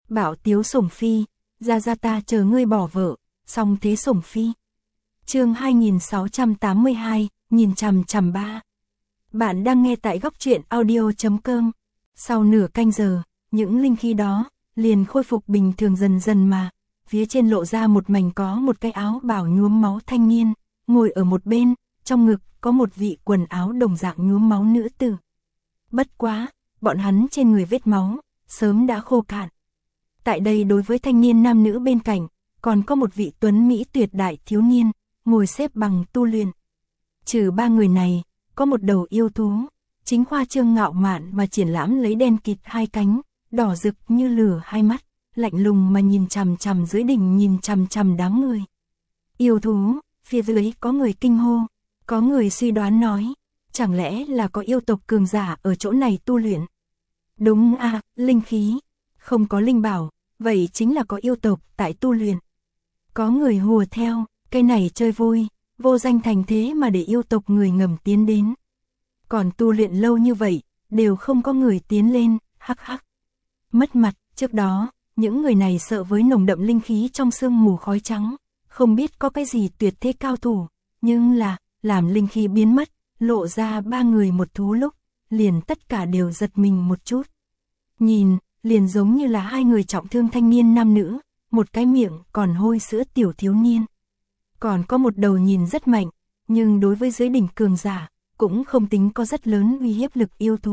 Bảo Tiếu Sủng Phi, ra ta chờ ngươi bỏ vợ, song thế Sủng Phi. Chương 2682, nhìn chằm chằm ba. Bạn đang nghe tại góc truyện audio.com. Sau nửa canh giờ, những linh khí đó liền khôi phục bình thường dần dần mà, phía trên lộ ra một mảnh có một cái áo bào nhuốm máu thanh niên, ngồi ở một bên, trong ngực có một vị quần áo đồng dạng nhuốm máu nữ tử. Bất quá, bọn hắn trên người vết máu sớm đã khô cạn. Tại đây đối với thanh niên nam nữ bên cạnh, còn có một vị tuấn mỹ tuyệt đại thiếu niên, ngồi xếp bằng tu luyện. Trừ ba người này, có một đầu yêu thú, chính khoa trương ngạo mạn mà triển lãm lấy đen kịt hai cánh, đỏ rực như lửa hai mắt, lạnh lùng mà nhìn chằm chằm dưới đỉnh nhìn chằm chằm đám người. Yêu thú, phía dưới có người kinh hô, có người suy đoán nói, chẳng lẽ là có yêu tộc cường giả ở chỗ này tu luyện? Đúng à, linh khí, không có linh bảo, vậy chính là có yêu tộc tại tu luyện. Có người hùa theo, cái này chơi vui, vô danh thành thế mà để yêu tộc người ngầm tiến đến. Còn tu luyện lâu như vậy, đều không có người tiến lên, hắc hắc. Mất mặt, trước đó, những người này sợ với nồng đậm linh khí trong sương mù khói trắng, không biết có cái gì tuyệt thế cao thủ, nhưng là, làm linh khí biến mất, lộ ra ba người một thú lúc, liền tất cả đều giật mình một chút. Nhìn, liền giống như là hai người trọng thương thanh niên nam nữ, một cái miệng còn hôi sữa tiểu thiếu niên. Còn có một đầu nhìn rất mạnh, nhưng đối với giới đỉnh cường giả, cũng không tính có rất lớn uy hiếp lực yêu thú.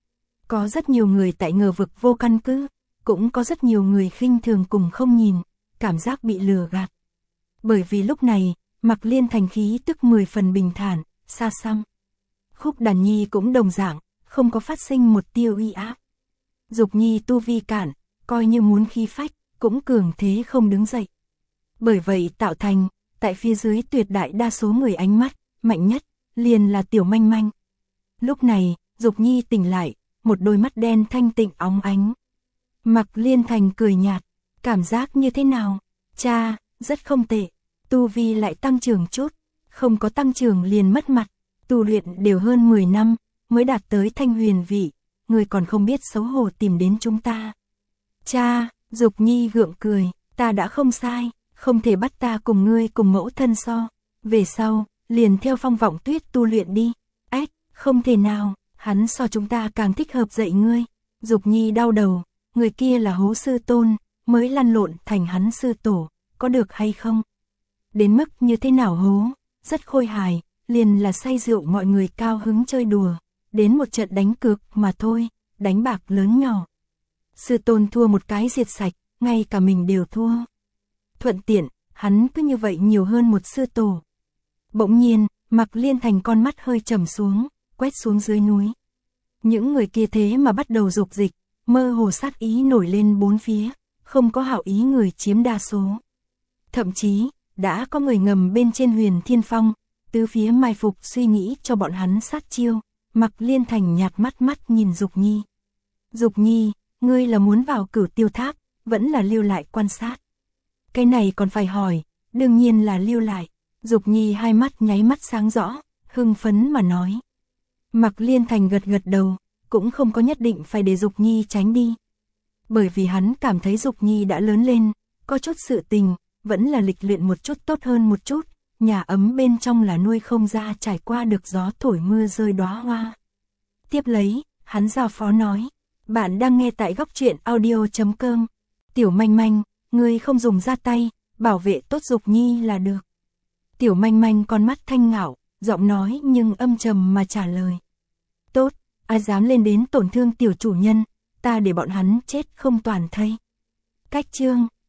Có rất nhiều người tại ngờ vực vô căn cứ, cũng có rất nhiều người khinh thường cùng không nhìn, cảm giác bị lừa gạt. Bởi vì lúc này, Mạc Liên Thành khí tức 10 phần bình thản, xa xăm. Khúc Đàn Nhi cũng đồng dạng, không có phát sinh một tia uy áp. Dục Nhi tu vi cản, coi như muốn khí phách, cũng cường thế không đứng dậy. Bởi vậy tạo thành, tại phía dưới tuyệt đại đa số người ánh mắt, mạnh nhất, liền là Tiểu Manh Manh. Lúc này, Dục Nhi tỉnh lại, một đôi mắt đen thanh tịnh óng ánh. Mạc Liên Thành cười nhạt, cảm giác như thế nào? Cha, rất không tệ, tu vi lại tăng trưởng chút, không có tăng trưởng liền mất mặt, tu luyện đều hơn 10 năm, mới đạt tới thanh huyền vị, người còn không biết xấu hổ tìm đến chúng ta. Cha, Dục Nhi gượng cười, ta đã không sai, không thể bắt ta cùng ngươi cùng mẫu thân so, về sau, liền theo Phong Vọng Tuyết tu luyện đi. Ách, không thể nào, hắn so chúng ta càng thích hợp dạy ngươi. Dục Nhi đau đầu, người kia là hố sư tôn, mới lăn lộn thành hắn sư tổ, có được hay không? Đến mức như thế nào hố, rất khôi hài, liền là say rượu mọi người cao hứng chơi đùa, đến một trận đánh cược mà thôi, đánh bạc lớn nhỏ. Sư tôn thua một cái diệt sạch, ngay cả mình đều thua. Thuận tiện, hắn cứ như vậy nhiều hơn một sư tổ. Bỗng nhiên, Mạc Liên Thành con mắt hơi trầm xuống, quét xuống dưới núi. Những người kia thế mà bắt đầu dục dịch, mơ hồ sát ý nổi lên bốn phía, không có hảo ý người chiếm đa số. Thậm chí, đã có người ngầm bên trên Huyền Thiên Phong, tứ phía mai phục suy nghĩ cho bọn hắn sát chiêu. Mạc Liên Thành nhạt mắt nhìn Dục Nhi. Dục Nhi, ngươi là muốn vào Cửu Tiêu Tháp, vẫn là lưu lại quan sát? Cái này còn phải hỏi, đương nhiên là lưu lại. Dục Nhi hai mắt nháy mắt sáng rõ, hưng phấn mà nói. Mạc Liên Thành gật đầu, cũng không có nhất định phải để Dục Nhi tránh đi. Bởi vì hắn cảm thấy Dục Nhi đã lớn lên, có chút sự tình, vẫn là lịch luyện một chút tốt hơn một chút, nhà ấm bên trong là nuôi không ra trải qua được gió thổi mưa rơi đóa hoa. Tiếp lấy, hắn giao phó nói, bạn đang nghe tại góc truyện audio.com. Tiểu Manh Manh, ngươi không dùng ra tay, bảo vệ tốt Dục Nhi là được. Tiểu Manh Manh con mắt thanh ngạo, giọng nói nhưng âm trầm mà trả lời. Tốt, ai dám lên đến tổn thương tiểu chủ nhân, ta để bọn hắn chết không toàn thây. Cách chương